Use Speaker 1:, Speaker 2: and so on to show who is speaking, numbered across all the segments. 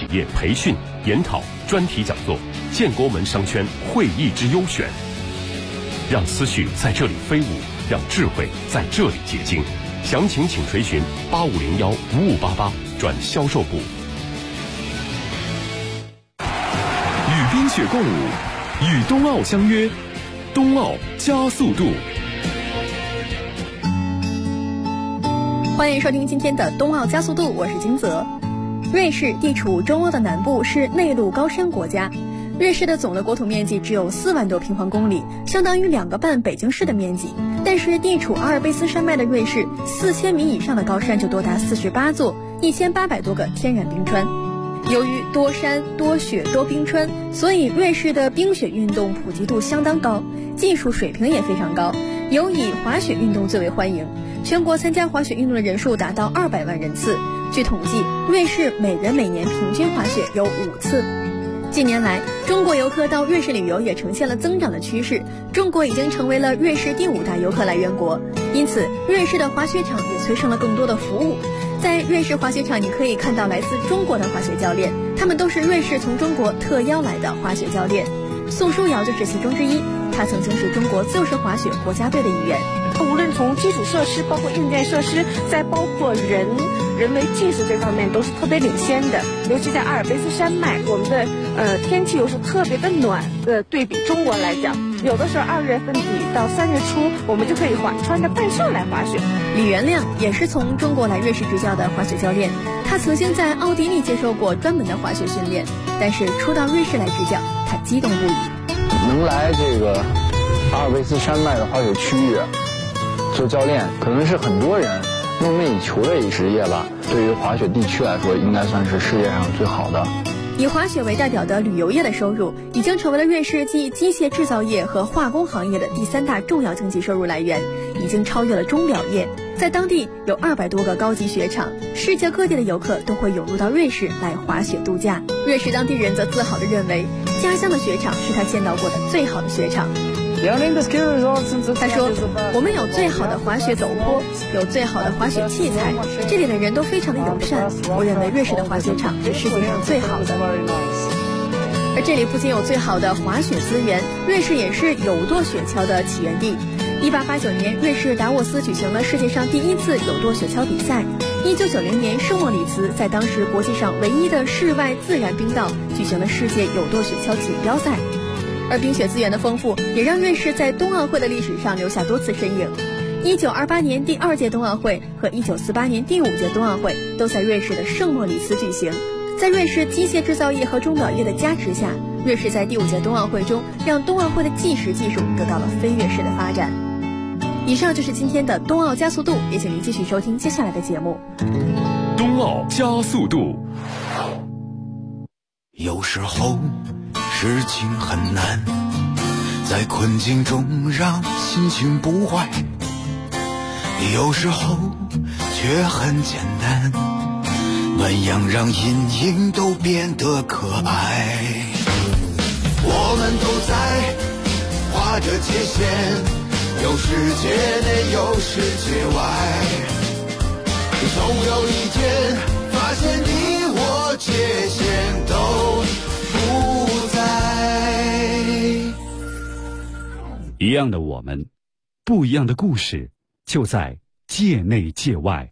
Speaker 1: 业培训、研讨、专题讲座，建国门商圈会议之优选。让思绪在这里飞舞，让智慧在这里结晶。详情请垂询8501-5588转销售部。
Speaker 2: 与冰雪共舞，与冬奥相约，冬奥加速度。
Speaker 3: 欢迎收听今天的冬奥加速度，我是金泽。瑞士地处中欧的南部，是内陆高山国家。瑞士的总的国土面积只有4万多平方公里，相当于2个半北京市的面积。但是地处阿尔卑斯山脉的瑞士，4000米以上的高山就多达48座，1800多个天然冰川。由于多山多雪多冰川，所以瑞士的冰雪运动普及度相当高，技术水平也非常高，尤以滑雪运动最为欢迎。全国参加滑雪运动的人数达到200万人次。据统计，瑞士每人每年平均滑雪有5次。近年来，中国游客到瑞士旅游也呈现了增长的趋势，中国已经成为了瑞士第5大游客来源国，因此瑞士的滑雪场也催生了更多的服务。在瑞士滑雪场，你可以看到来自中国的滑雪教练，他们都是瑞士从中国特邀来的滑雪教练。宋书瑶就是其中之一，他曾经是中国自由式滑雪国家队的一员。
Speaker 4: 无论从基础设施，包括硬件设施，再包括人为技术这方面都是特别领先的。尤其在阿尔卑斯山脉，我们的天气又是特别的暖，对比中国来讲，有的时候2月份底到3月初，我们就可以穿着半袖来滑雪。
Speaker 3: 李元亮也是从中国来瑞士执教的滑雪教练，他曾经在奥地利接受过专门的滑雪训练，但是初到瑞士来执教，他激动不已。
Speaker 5: 能来这个阿尔卑斯山脉的滑雪区域做教练，可能是很多人梦寐以求的一职业吧。对于滑雪地区来说，应该算是世界上最好的。
Speaker 3: 以滑雪为代表的旅游业的收入，已经成为了瑞士继机械制造业和化工行业的第3大重要经济收入来源，已经超越了钟表业。在当地有200多个高级雪场，世界各地的游客都会涌入到瑞士来滑雪度假。瑞士当地人则自豪地认为，家乡的雪场是他见到过的最好的雪场。他说，我们有最好的滑雪陡坡，有最好的滑雪器材，这里的人都非常的友善，我认为瑞士的滑雪场是世界上最好的。而这里不仅有最好的滑雪资源，瑞士也是有舵雪橇的起源地。1889年，瑞士达沃斯举行了世界上第1次有舵雪橇比赛。1990年，圣莫里茨在当时国际上唯一的室外自然冰道举行了世界有舵雪橇锦标赛。而冰雪资源的丰富，也让瑞士在冬奥会的历史上留下多次身影。1928年第2届冬奥会和1948年第5届冬奥会都在瑞士的圣莫里茨举行。在瑞士机械制造业和钟表业的加持下，瑞士在第5届冬奥会中让冬奥会的计时技术得到了飞跃式的发展。以上就是今天的冬奥加速度，也请您继续收听接下来的节目。
Speaker 2: 冬奥加速度。
Speaker 6: 有时候事情很难，在困境中让心情不坏，有时候却很简单，暖阳让阴影都变得可爱。我们都在划着界限，有世界内有世界外，总有一天发现你我界限都不在。
Speaker 2: 一样的我们，不一样的故事，就在界内界外。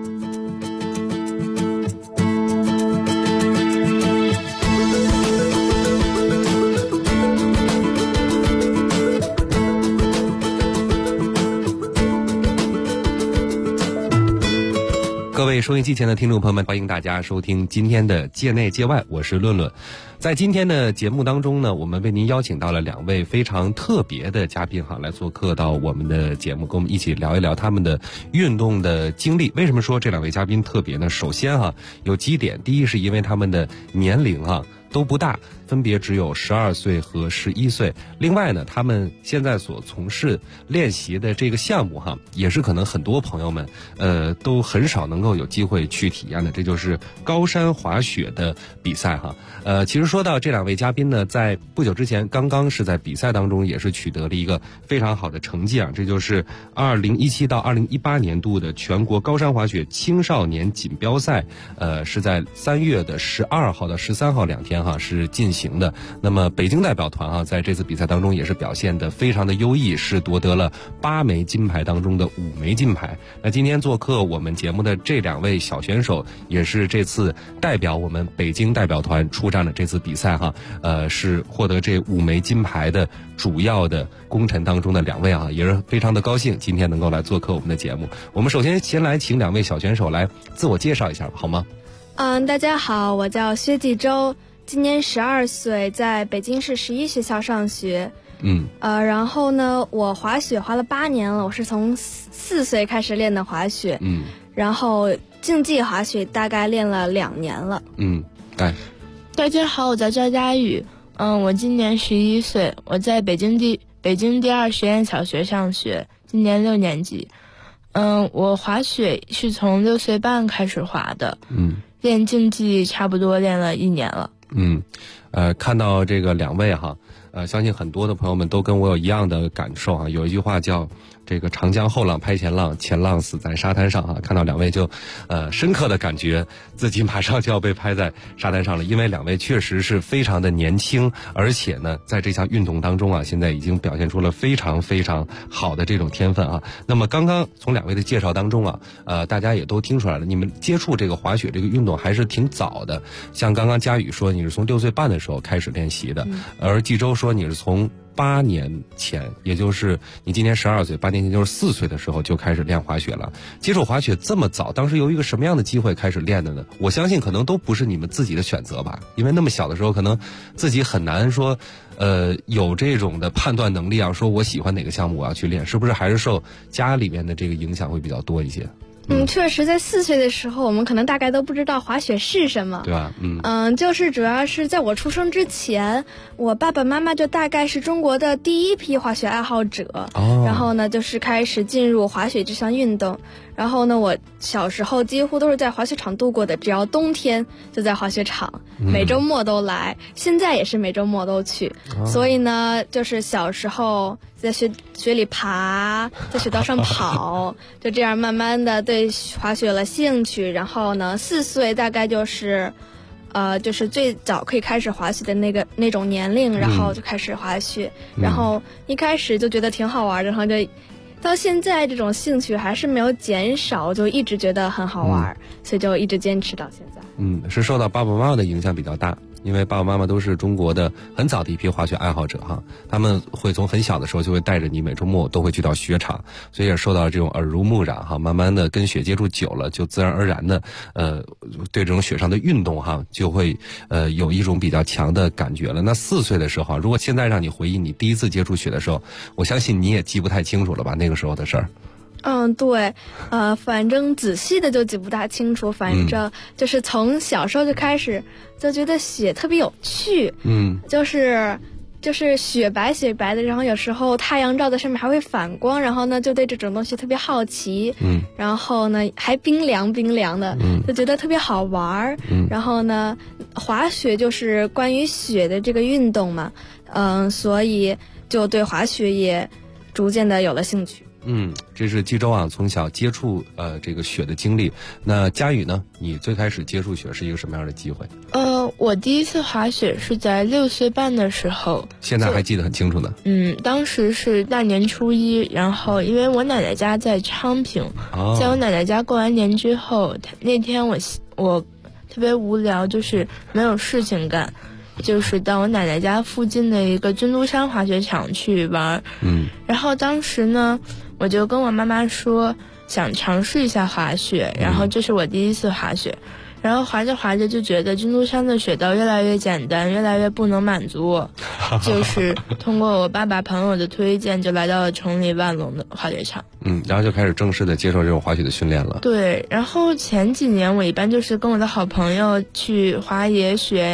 Speaker 7: 各位收音机前的听众朋友们，欢迎大家收听今天的界内界外，我是论论。在今天的节目当中呢，我们为您邀请到了2位非常特别的嘉宾来做客到我们的节目，跟我们一起聊一聊他们的运动的经历。为什么说这2位嘉宾特别呢？首先有几点，第一是因为他们的年龄都不大，分别只有12岁和11岁。另外呢，他们现在所从事练习的这个项目哈，也是可能很多朋友们都很少能够有机会去体验的，这就是高山滑雪的比赛哈。其实说到这两位嘉宾呢，在不久之前刚刚是在比赛当中也是取得了一个非常好的成绩啊，这就是2017到2018年度的全国高山滑雪青少年锦标赛，是在3月的12号到13号2天哈是进行的。那么北京代表团啊，在这次比赛当中也是表现得非常的优异，是夺得了8枚金牌当中的5枚金牌。那今天做客我们节目的这两位小选手，也是这次代表我们北京代表团出战的这次比赛哈，是获得这5枚金牌的主要的功臣当中的2位啊，也是非常的高兴今天能够来做客我们的节目。我们首先先来请2位小选手来自我介绍一下好吗？
Speaker 8: 大家好，我叫薛继周，今年12岁，在北京市11学校上学。然后呢，我滑雪滑了8年了，我是从4岁开始练的滑雪。然后竞技滑雪大概练了2年了。
Speaker 9: 大家好，我叫赵佳宇，我今年11岁，我在北京第2实验小学上学，今年6年级。我滑雪是从6岁半开始滑的，练竞技差不多练了1年了。
Speaker 7: 看到这个2位哈，相信很多的朋友们都跟我有一样的感受啊。有一句话叫这个长江后浪拍前浪，前浪死在沙滩上哈。看到2位就深刻的感觉自己马上就要被拍在沙滩上了，因为2位确实是非常的年轻，而且呢在这项运动当中啊，现在已经表现出了非常非常好的这种天分啊。那么刚刚从2位的介绍当中啊，大家也都听出来了，你们接触这个滑雪这个运动还是挺早的。像刚刚佳宇说你是从6岁半的时候开始练习的，而纪周说你是从8年前，也就是你今年12岁，8年前就是4岁的时候就开始练滑雪了。接触滑雪这么早，当时由于一个什么样的机会开始练的呢？我相信可能都不是你们自己的选择吧，因为那么小的时候可能自己很难说有这种的判断能力啊，说我喜欢哪个项目我要去练，是不是还是受家里面的这个影响会比较多一些？
Speaker 8: 确实，在4岁的时候，我们可能大概都不知道滑雪是什么，
Speaker 7: 对吧？
Speaker 8: 就是主要是在我出生之前，我爸爸妈妈就大概是中国的第一批滑雪爱好者，然后呢，就是开始进入滑雪这项运动。然后呢，我小时候几乎都是在滑雪场度过的，只要冬天就在滑雪场，每周末都来，现在也是每周末都去。所以呢，就是小时候在雪里爬，在雪道上跑，就这样慢慢的对滑雪了兴趣。然后呢，4岁大概就是最早可以开始滑雪的那种年龄，然后就开始滑雪，然后一开始就觉得挺好玩的，然后就到现在这种兴趣还是没有减少，就一直觉得很好玩，所以就一直坚持到现在。
Speaker 7: 是受到爸爸妈妈的影响比较大，因为爸爸妈妈都是中国的很早的一批滑雪爱好者哈，他们会从很小的时候就会带着你每周末都会去到雪场，所以也受到这种耳濡目染哈，慢慢的跟雪接触久了，就自然而然的对这种雪上的运动哈就会有一种比较强的感觉了。那4岁的时候，如果现在让你回忆你第一次接触雪的时候，我相信你也记不太清楚了吧，那个时候的事儿。
Speaker 8: 对，反正仔细的就记不大清楚，反正就是从小时候就开始就觉得雪特别有趣，就是雪白的，然后有时候太阳照在上面还会反光，然后呢就对这种东西特别好奇，然后呢还冰凉的，就觉得特别好玩，然后呢滑雪就是关于雪的这个运动嘛，所以就对滑雪也逐渐的有了兴趣。
Speaker 7: 这是纪周啊从小接触这个雪的经历。那佳宇呢，你最开始接触雪是一个什么样的机会？
Speaker 9: 我第一次滑雪是在6岁半的时候，
Speaker 7: 现在还记得很清楚呢。
Speaker 9: 当时是大年初1，然后因为我奶奶家在昌平，在我奶奶家过完年之后，那天我特别无聊，就是没有事情干，就是到我奶奶家附近的一个君都山滑雪场去玩。然后当时呢，我就跟我妈妈说想尝试一下滑雪，然后这是我第一次滑雪。然后滑着滑着就觉得君都山的雪道越来越简单，越来越不能满足我，就是通过我爸爸朋友的推荐，就来到了城里万隆的滑雪场。
Speaker 7: 然后就开始正式的接受这种滑雪的训练了。
Speaker 9: 对，然后前几年我一般就是跟我的好朋友去滑野雪呀，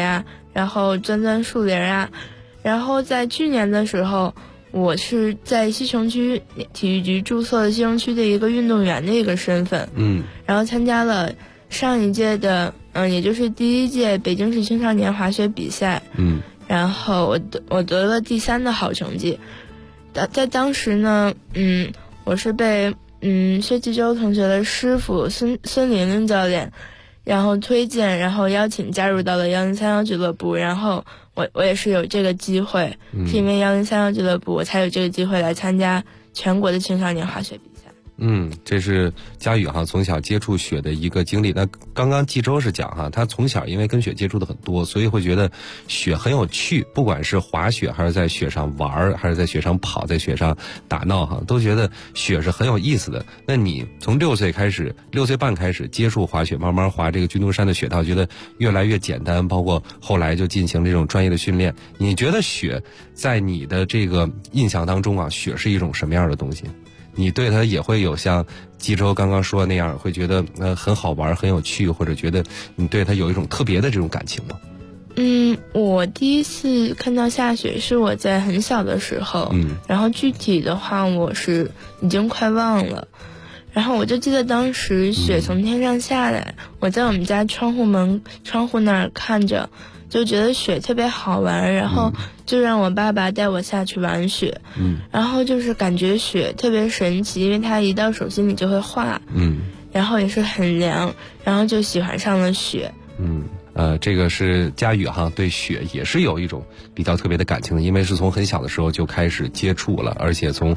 Speaker 9: 然后钻钻树林啊。然后在去年的时候，我是在西城区体育局注册了西城区的一个运动员的一个身份，然后参加了上一届的也就是第1届北京市青少年滑雪比赛，然后我得了第3的好成绩。在当时呢，我是被薛继洲同学的师傅孙玲玲教练然后推荐，然后邀请加入到了1031俱乐部，然后我也是有这个机会，是因为1031俱乐部我才有这个机会来参加全国的青少年滑雪比赛。
Speaker 7: 这是佳宇哈从小接触雪的一个经历。那刚刚纪州是讲哈，他从小因为跟雪接触的很多，所以会觉得雪很有趣，不管是滑雪还是在雪上玩，还是在雪上跑，在雪上打闹哈，都觉得雪是很有意思的。那你从6岁半开始接触滑雪，慢慢滑这个军东山的雪道，觉得越来越简单，包括后来就进行这种专业的训练。你觉得雪在你的这个印象当中啊，雪是一种什么样的东西？你对它也会有像纪州刚刚说的那样，会觉得很好玩很有趣，或者觉得你对它有一种特别的这种感情吗？
Speaker 9: 我第一次看到下雪是我在很小的时候，然后具体的话我是已经快忘了，然后我就记得当时雪从天上下来，我在我们家窗户那儿看着，就觉得雪特别好玩，然后就让我爸爸带我下去玩雪，然后就是感觉雪特别神奇，因为它一到手心里就会化，然后也是很凉，然后就喜欢上了雪。
Speaker 7: 这个是佳宇哈对雪也是有一种比较特别的感情的，因为是从很小的时候就开始接触了，而且从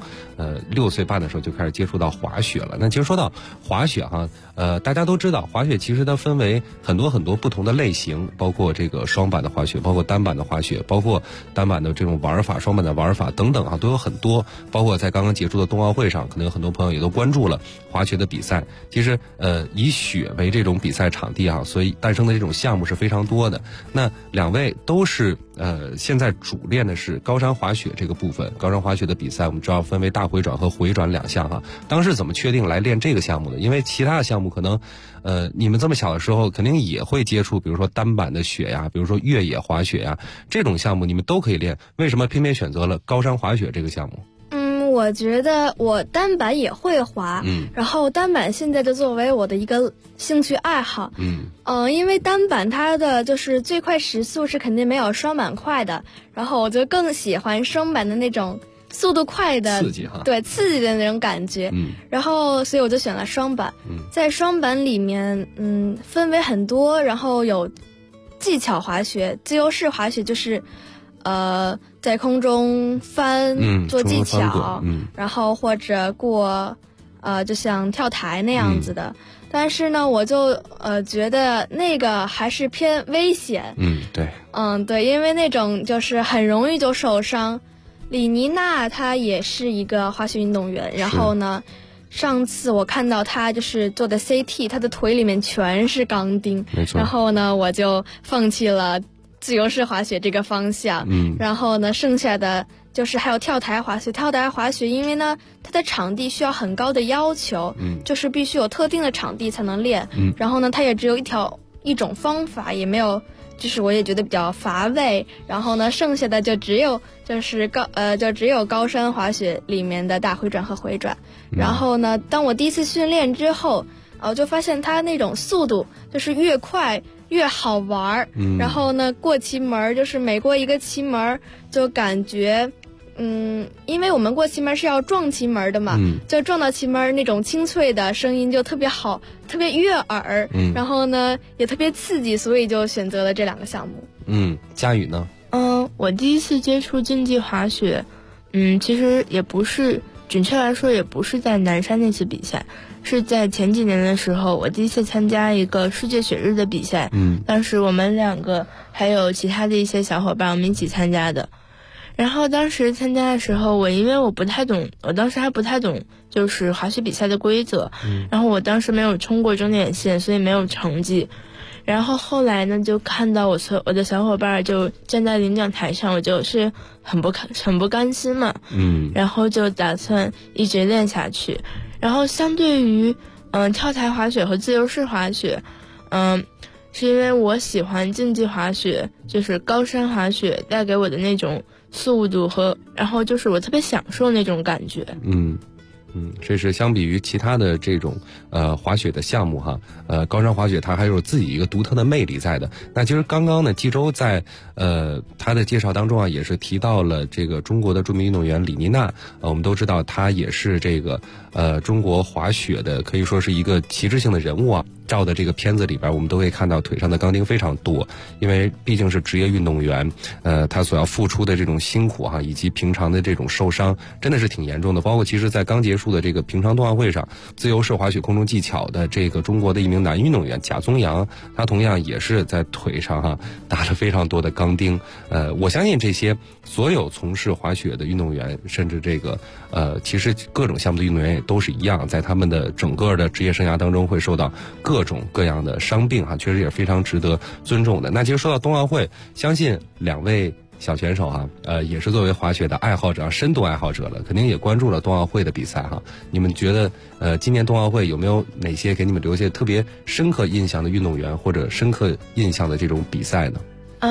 Speaker 7: 6岁半的时候就开始接触到滑雪了。那其实说到滑雪哈，大家都知道滑雪其实它分为很多不同的类型，包括这个双板的滑雪，包括单板的滑雪，包括单板的这种玩法，双板的玩法等等啊，都有很多。包括在刚刚结束的冬奥会上，可能有很多朋友也都关注了滑雪的比赛。其实以雪为这种比赛场地啊，所以诞生的这种项目是非常多的。那2位都是现在主练的是高山滑雪这个部分。高山滑雪的比赛我们知道分为大回转和回转2项哈。当时怎么确定来练这个项目的？因为其他的项目可能你们这么小的时候肯定也会接触，比如说单板的雪呀，比如说越野滑雪呀，这种项目你们都可以练，为什么偏偏选择了高山滑雪这个项目？
Speaker 8: 我觉得我单板也会滑，然后单板现在就作为我的一个兴趣爱好，因为单板它的就是最快时速是肯定没有双板快的，然后我就更喜欢双板的那种速度快的
Speaker 7: 刺激哈，
Speaker 8: 对，刺激的那种感觉，然后所以我就选了双板。在双板里面，分为很多，然后有技巧滑雪、自由式滑雪，就是在空中翻做技巧，然后或者过就像跳台那样子的。但是呢，我就觉得那个还是偏危险。
Speaker 7: 对。
Speaker 8: 对，因为那种就是很容易就受伤。李妮娜她也是一个滑雪运动员，然后呢，上次我看到她就是做的 CT， 她的腿里面全是钢钉，
Speaker 7: 没错。
Speaker 8: 然后呢，我就放弃了自由式滑雪这个方向，然后呢，剩下的就是还有跳台滑雪。跳台滑雪，因为呢，它的场地需要很高的要求，就是必须有特定的场地才能练，然后呢，它也只有一种方法，也没有，就是我也觉得比较乏味。然后呢，剩下的就只有高山滑雪里面的大回转和回转。然后呢，当我第一次训练之后，我就发现它那种速度就是越快越好玩，然后呢，过旗门就是每过一个旗门就感觉，因为我们过旗门是要撞旗门的嘛，就撞到旗门那种清脆的声音就特别好，特别悦耳，然后呢也特别刺激，所以就选择了这2个项目。
Speaker 7: 佳宇呢？
Speaker 9: 我第一次接触竞技滑雪，其实也不是，准确来说也不是在南山那次比赛，是在前几年的时候，我第一次参加一个世界雪日的比赛，当时我们2个还有其他的一些小伙伴，我们一起参加的。然后当时参加的时候，因为我当时还不太懂就是滑雪比赛的规则，然后我当时没有冲过终点线，所以没有成绩。然后后来呢，就看到我的小伙伴就站在领奖台上，我就是很不甘心嘛，然后就打算一直练下去。然后相对于跳台滑雪和自由式滑雪， 是因为我喜欢竞技滑雪，就是高山滑雪带给我的那种速度然后就是我特别享受那种感觉。
Speaker 7: 这是相比于其他的这种滑雪的项目哈，高山滑雪它还有自己一个独特的魅力在的。那其实刚刚呢，冀州在他的介绍当中啊，也是提到了这个中国的著名运动员李妮娜。我们都知道她也是这个中国滑雪的可以说是一个旗帜性的人物啊。照的这个片子里边，我们都可以看到腿上的钢钉非常多，因为毕竟是职业运动员，他所要付出的这种辛苦哈，以及平常的这种受伤，真的是挺严重的。包括其实在刚结束的这个平昌冬奥会上，自由式滑雪空中技巧的这个中国的一名男运动员贾宗洋，他同样也是在腿上哈打了非常多的钢钉。我相信这些所有从事滑雪的运动员，甚至这个其实各种项目的运动员也都是一样，在他们的整个的职业生涯当中会受到各种各样的伤病哈，确实也非常值得尊重的。那其实说到冬奥会，相信两位小选手哈，也是作为滑雪的爱好者、深度爱好者了，肯定也关注了冬奥会的比赛哈。你们觉得今年冬奥会有没有哪些给你们留下特别深刻印象的运动员，或者深刻印象的这种比赛呢？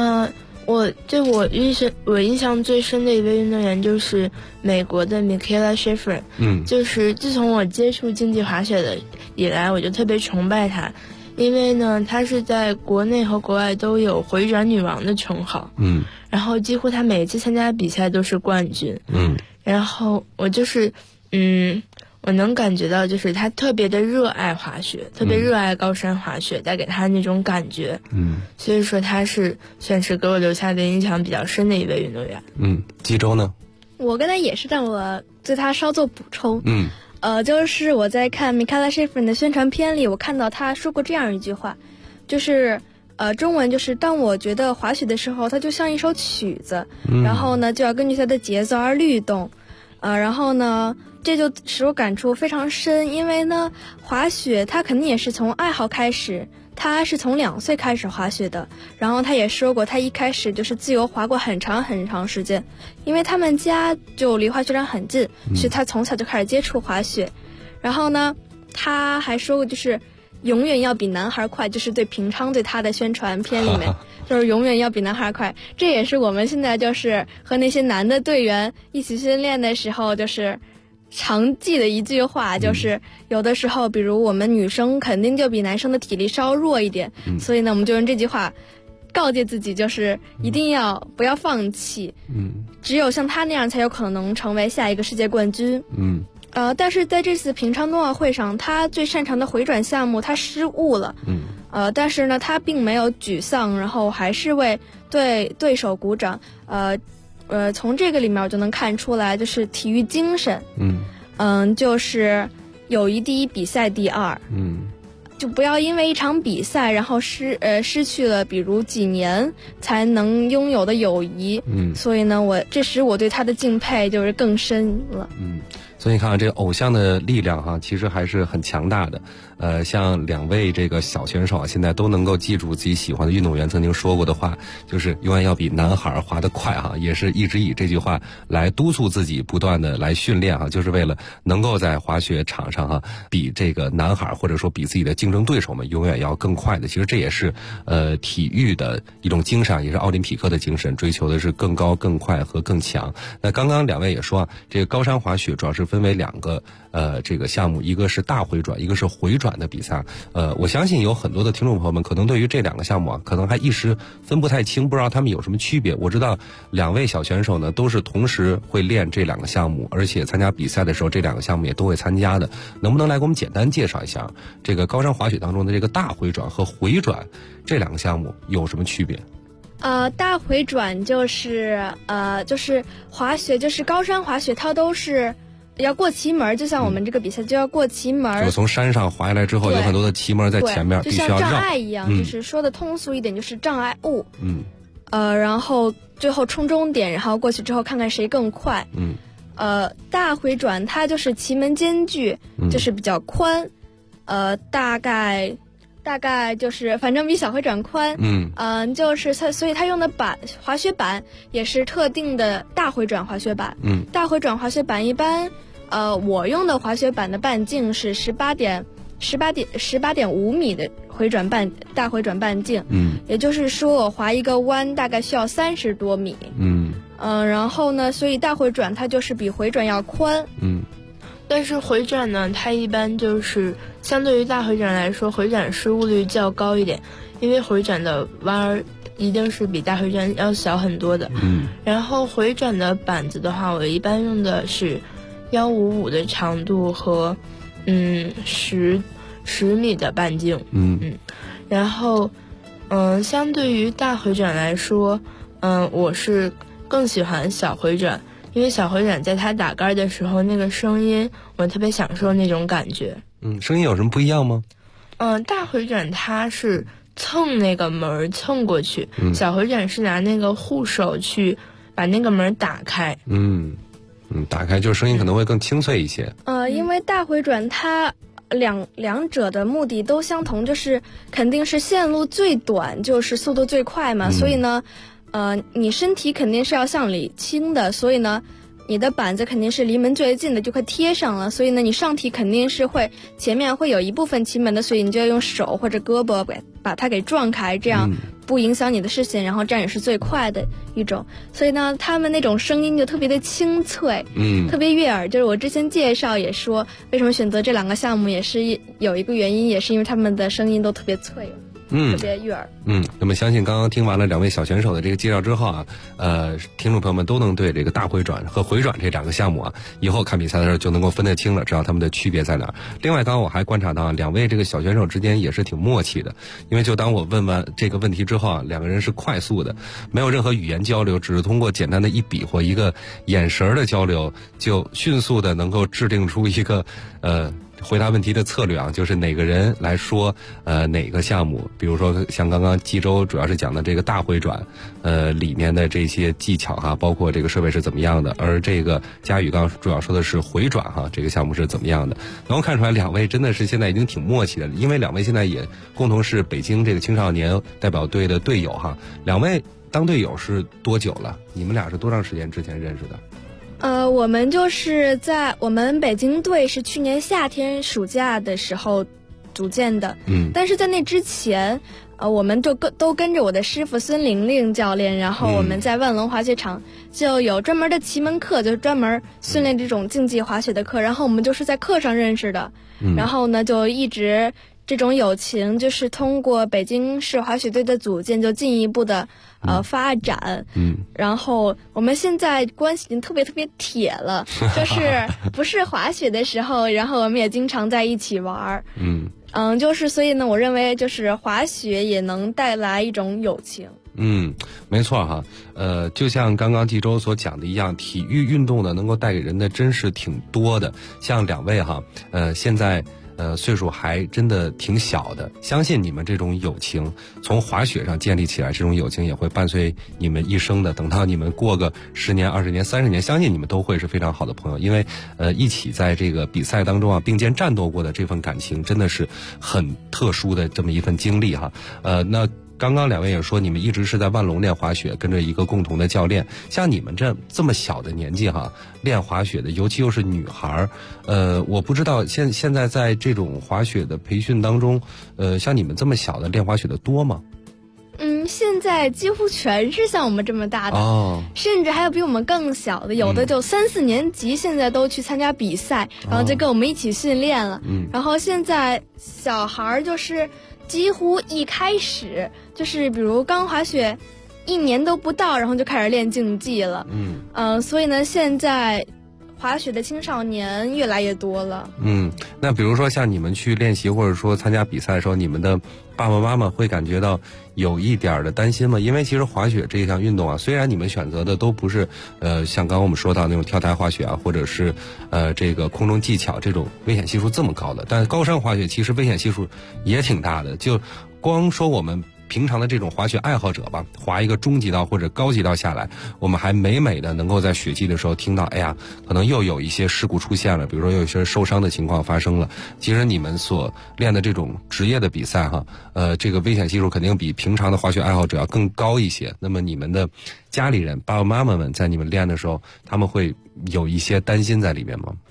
Speaker 9: 我印象最深的一位运动员就是美国的 Mikaela Schiffer。就是自从我接触竞技滑雪的以来，我就特别崇拜她，因为呢，她是在国内和国外都有回转女王的称号。然后几乎她每一次参加比赛都是冠军。然后我就是我能感觉到，就是他特别的热爱滑雪，特别热爱高山滑雪，带给他那种感觉。所以说他是算是给我留下的印象比较深的一位运动员。
Speaker 7: 冀州呢？
Speaker 8: 我刚才也是让我对他稍作补充。就是我在看 Mikaela Schiffer 的宣传片里，我看到他说过这样一句话，就是中文就是当我觉得滑雪的时候，它就像一首曲子，然后呢就要根据它的节奏而律动。然后呢，这就使我感触非常深，因为呢，滑雪它肯定也是从爱好开始，他是从2岁开始滑雪的，然后他也说过，他一开始就是自由滑过很长很长时间，因为他们家就离滑雪场很近，所以他从小就开始接触滑雪。然后呢，他还说过，就是永远要比男孩快，就是对平昌对他的宣传片里面就是永远要比男孩快。这也是我们现在就是和那些男的队员一起训练的时候就是常记的一句话，就是有的时候比如我们女生肯定就比男生的体力稍弱一点，所以呢我们就用这句话告诫自己，就是一定要不要放弃，只有像他那样才有可能成为下一个世界冠军。但是在这次平昌冬奥会上，他最擅长的回转项目他失误了，但是呢他并没有沮丧，然后还是为对手鼓掌。从这个里面我就能看出来，就是体育精神，就是友谊第一，比赛第二，就不要因为一场比赛，然后失去了比如几年才能拥有的友谊。所以呢，这使我对他的敬佩就是更深了。
Speaker 7: 所以你看啊，这个偶像的力量哈，其实还是很强大的。像两位这个小选手啊，现在都能够记住自己喜欢的运动员曾经说过的话，就是永远要比男孩滑得快哈，也是一直以这句话来督促自己不断的来训练哈，就是为了能够在滑雪场上哈，比这个男孩或者说比自己的竞争对手们永远要更快的。其实这也是体育的一种精神，也是奥林匹克的精神，追求的是更高、更快和更强。那刚刚两位也说啊，这个高山滑雪主要是分为2个这个项目，一个是大回转，一个是回转的比赛。我相信有很多的听众朋友们可能对于这2个项目啊，可能还一时分不太清，不知道他们有什么区别。我知道两位小选手呢都是同时会练这2个项目，而且参加比赛的时候这2个项目也都会参加的。能不能来给我们简单介绍一下这个高山滑雪当中的这个大回转和回转这2个项目有什么区别？
Speaker 8: 大回转就是滑雪，就是高山滑雪，它都是要过旗门，就像我们这个比赛就要过旗门，
Speaker 7: 就从山上滑下来之后，有很多的旗门在前面，
Speaker 8: 就像障碍一样，
Speaker 7: 就是
Speaker 8: 说的通俗一点，就是障碍物。然后最后冲终点，然后过去之后看看谁更快。大回转它就是旗门间距，就是比较宽，大概就是反正比小回转宽。就是所以它用的滑雪板也是特定的大回转滑雪板。大回转滑雪板一般我用的滑雪板的半径是18.9 18.5米的大回转半径，也就是说我滑一个弯大概需要30多米，然后呢，所以大回转它就是比回转要宽，
Speaker 9: 但是回转呢，它一般就是相对于大回转来说，回转失误率较高一点，因为回转的弯儿一定是比大回转要小很多的。然后回转的板子的话，我一般用的是155的长度和10米的半径。然后相对于大回转来说，我是更喜欢小回转。因为小回转在它打杆的时候，那个声音我特别享受那种感觉。
Speaker 7: 声音有什么不一样吗？
Speaker 9: 大回转它是蹭那个门蹭过去，小回转是拿那个护手去把那个门打开。
Speaker 7: 打开就声音可能会更清脆一些。
Speaker 8: 因为大回转它两者的目的都相同，就是肯定是线路最短，就是速度最快嘛，所以呢。你身体肯定是要向里倾的，所以呢，你的板子肯定是离门最近的，就快贴上了。所以呢，你上体肯定是前面会有一部分骑门的，所以你就要用手或者胳膊把它给撞开，这样不影响你的视线，然后这样也是最快的一种。所以呢，他们那种声音就特别的清脆，特别悦耳。就是我之前介绍也说，为什么选择这2个项目，也是有一个原因，也是因为他们的声音都特别脆。特别悦耳。
Speaker 7: 那么相信刚刚听完了2位小选手的这个介绍之后啊，听众朋友们都能对这个大回转和回转这2个项目啊，以后看比赛的时候就能够分得清了，知道他们的区别在哪儿。另外，刚刚我还观察到2位这个小选手之间也是挺默契的，因为就当我问完这个问题之后啊，2个人是快速的，没有任何语言交流，只是通过简单的一笔或一个眼神的交流，就迅速的能够制定出一个回答问题的策略啊，就是哪个人来说哪个项目，比如说像刚刚冀州主要是讲的这个大回转里面的这些技巧哈，包括这个设备是怎么样的，而这个佳宇刚刚主要说的是回转哈，这个项目是怎么样的。能够看出来2位真的是现在已经挺默契的，因为2位现在也共同是北京这个青少年代表队的队友哈。2位当队友是多久了？你们俩是多长时间之前认识的？
Speaker 8: 我们就是在我们北京队是去年夏天暑假的时候组建的，但是在那之前，我们就都跟着我的师傅孙玲玲教练，然后我们在万隆滑雪场就有专门的奇门课，就是专门训练这种竞技滑雪的课，然后我们就是在课上认识的，然后呢就一直这种友情就是通过北京市滑雪队的组建就进一步的发展，然后我们现在关系已经特别特别铁了，就是不是滑雪的时候，然后我们也经常在一起玩，就是所以呢，我认为就是滑雪也能带来一种友情。
Speaker 7: 没错哈，就像刚刚冀州所讲的一样，体育运动呢能够带给人的真是挺多的。像2位哈，现在岁数还真的挺小的，相信你们这种友情从滑雪上建立起来，这种友情也会伴随你们一生的。等到你们过个10年、20年、30年，相信你们都会是非常好的朋友，因为一起在这个比赛当中啊并肩战斗过的这份感情，真的是很特殊的这么一份经历哈。那刚刚2位也说，你们一直是在万隆练滑雪，跟着一个共同的教练。像你们这么小的年纪哈，练滑雪的，尤其又是女孩我不知道现在在这种滑雪的培训当中，像你们这么小的练滑雪的多吗？
Speaker 8: 现在几乎全是像我们这么大的，甚至还有比我们更小的，有的就3、4年级，现在都去参加比赛，然后就跟我们一起训练了。然后现在小孩就是几乎一开始就是比如刚滑雪1年都不到，然后就开始练竞技了。所以呢，现在滑雪的青少年越来越多了。
Speaker 7: 那比如说像你们去练习或者说参加比赛的时候，你们的爸爸妈妈会感觉到有一点的担心吗？因为其实滑雪这一项运动啊，虽然你们选择的都不是像刚刚我们说到那种跳台滑雪啊，或者是这个空中技巧这种危险系数这么高的，但高山滑雪其实危险系数也挺大的。就光说我们平常的这种滑雪爱好者吧，滑一个中级道或者高级道下来，我们还每的能够在雪季的时候听到，哎呀，可能又有一些事故出现了，比如说有一些受伤的情况发生了。其实你们所练的这种职业的比赛哈，这个危险系数肯定比平常的滑雪爱好者要更高一些。那么你们的家里人爸爸妈妈们在你们练的时候，他们会有一些担心在里面吗？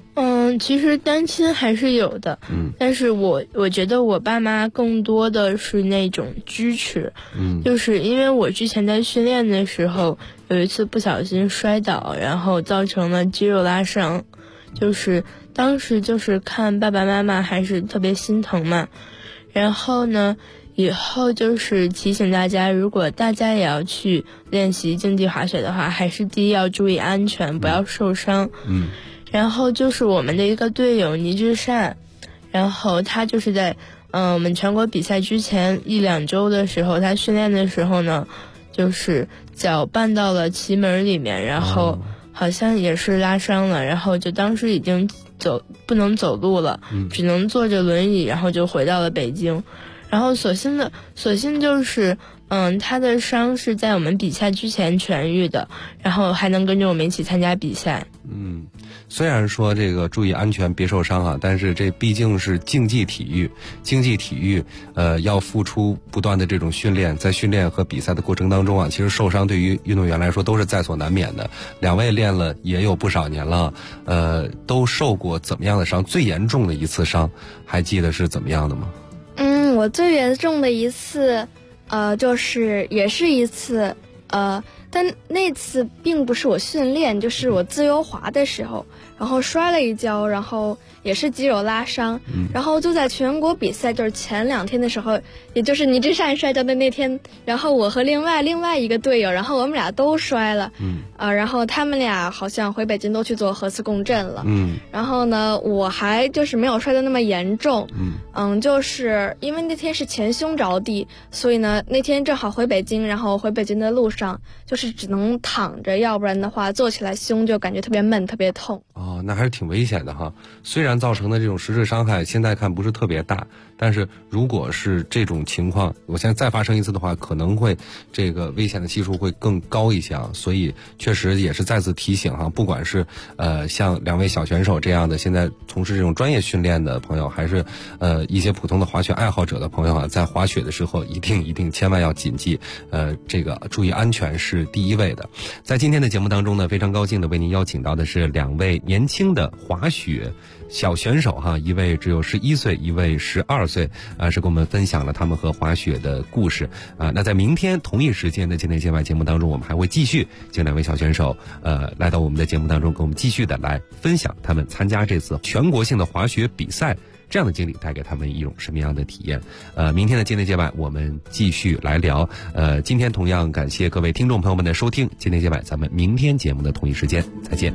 Speaker 9: 其实担心还是有的，但是我觉得我爸妈更多的是那种支持，就是因为我之前在训练的时候有一次不小心摔倒，然后造成了肌肉拉伤，就是当时就是看爸爸妈妈还是特别心疼嘛，然后呢以后就是提醒大家，如果大家也要去练习竞技滑雪的话，还是第一要注意安全，不要受伤。然后就是我们的一个队友倪志善，然后他就是在我们全国比赛之前1-2周的时候，他训练的时候呢，就是脚绊到了旗门里面，然后好像也是拉伤了，然后就当时已经不能走路了，只能坐着轮椅，然后就回到了北京。然后所幸就是他的伤是在我们比赛之前痊愈的，然后还能跟着我们一起参加比赛。
Speaker 7: 虽然说这个注意安全别受伤啊，但是这毕竟是竞技体育，要付出不断的这种训练，在训练和比赛的过程当中啊，其实受伤对于运动员来说都是在所难免的。两位练了也有不少年了，都受过怎么样的伤？最严重的一次伤还记得是怎么样的吗？
Speaker 8: 我最严重的一次就是也是一次但那次并不是我训练，就是我自由滑的时候，然后摔了一跤，然后也是肌肉拉伤，然后就在全国比赛就是前2天的时候，也就是倪志善摔跤的那天，然后我和另外一个队友，然后我们俩都摔了，然后他们俩好像回北京都去做核磁共振了，然后呢我还就是没有摔得那么严重，就是因为那天是前胸着地，所以呢那天正好回北京，然后回北京的路上就是只能躺着，要不然的话坐起来胸就感觉特别闷特别痛。
Speaker 7: 那还是挺危险的哈。虽然造成的这种实质伤害现在看不是特别大，但是如果是这种情况，我现在再发生一次的话，可能会这个危险的系数会更高一些啊。所以确实也是再次提醒哈，不管是像2位小选手这样的现在从事这种专业训练的朋友，还是一些普通的滑雪爱好者的朋友啊，在滑雪的时候一定千万要谨记，这个注意安全是第一位的。在今天的节目当中呢，非常高兴的为您邀请到的是2位年轻的滑雪小选手哈，一位只有11岁，一位12岁，是跟我们分享了他们和滑雪的故事啊。那在明天同一时间的境内界外节目当中，我们还会继续请2位小选手来到我们的节目当中，跟我们继续的来分享他们参加这次全国性的滑雪比赛这样的经历带给他们一种什么样的体验。明天的境内界外我们继续来聊。今天同样感谢各位听众朋友们的收听，境内界外咱们明天节目的同一时间再见。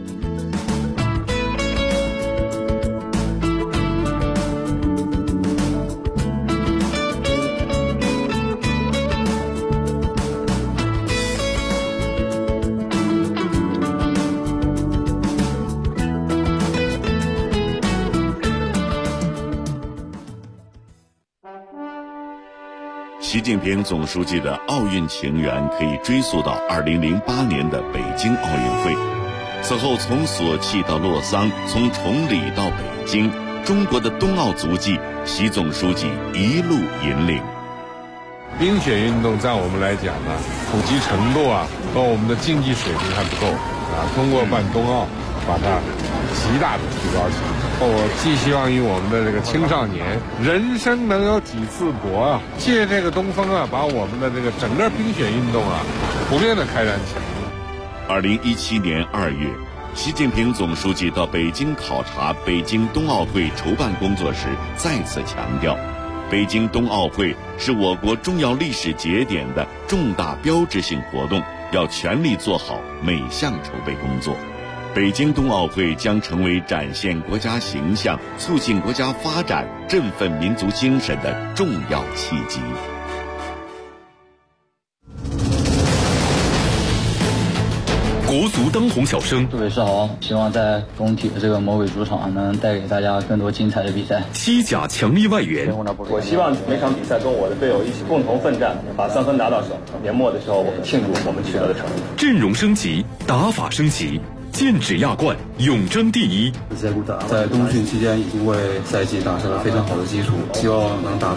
Speaker 10: 习近平总书记的奥运情缘可以追溯到2008年的北京奥运会，此后从索契到洛桑，从崇礼到北京，中国的冬奥足迹，习总书记一路引领。
Speaker 11: 冰雪运动在我们来讲呢，普及程度和我们的竞技水平还不够通过办冬奥把它极大的提高起来。我寄希望于我们的这个青少年，人生能有几次搏借这个东风把我们的这个整个冰雪运动普遍的开展起来。
Speaker 10: 2017年2月，习近平总书记到北京考察北京冬奥会筹办工作时，再次强调，北京冬奥会是我国重要历史节点的重大标志性活动，要全力做好每项筹备工作。北京冬奥会将成为展现国家形象、促进国家发展、振奋民族精神的重要契机。
Speaker 1: 国足当红小生，
Speaker 5: 各位是好，希望在工体的这个魔鬼主场能带给大家更多精彩的比赛。
Speaker 1: 西甲强力外援，
Speaker 12: 我希望每场比赛跟我的队友一起共同奋战，把3分拿到手。年末的时候，我们庆祝我们取得的成绩。
Speaker 1: 阵容升级，打法升级，剑指亚冠，永争第一。
Speaker 13: 在冬训期间已经为赛季打下了非常好的基础，希望能打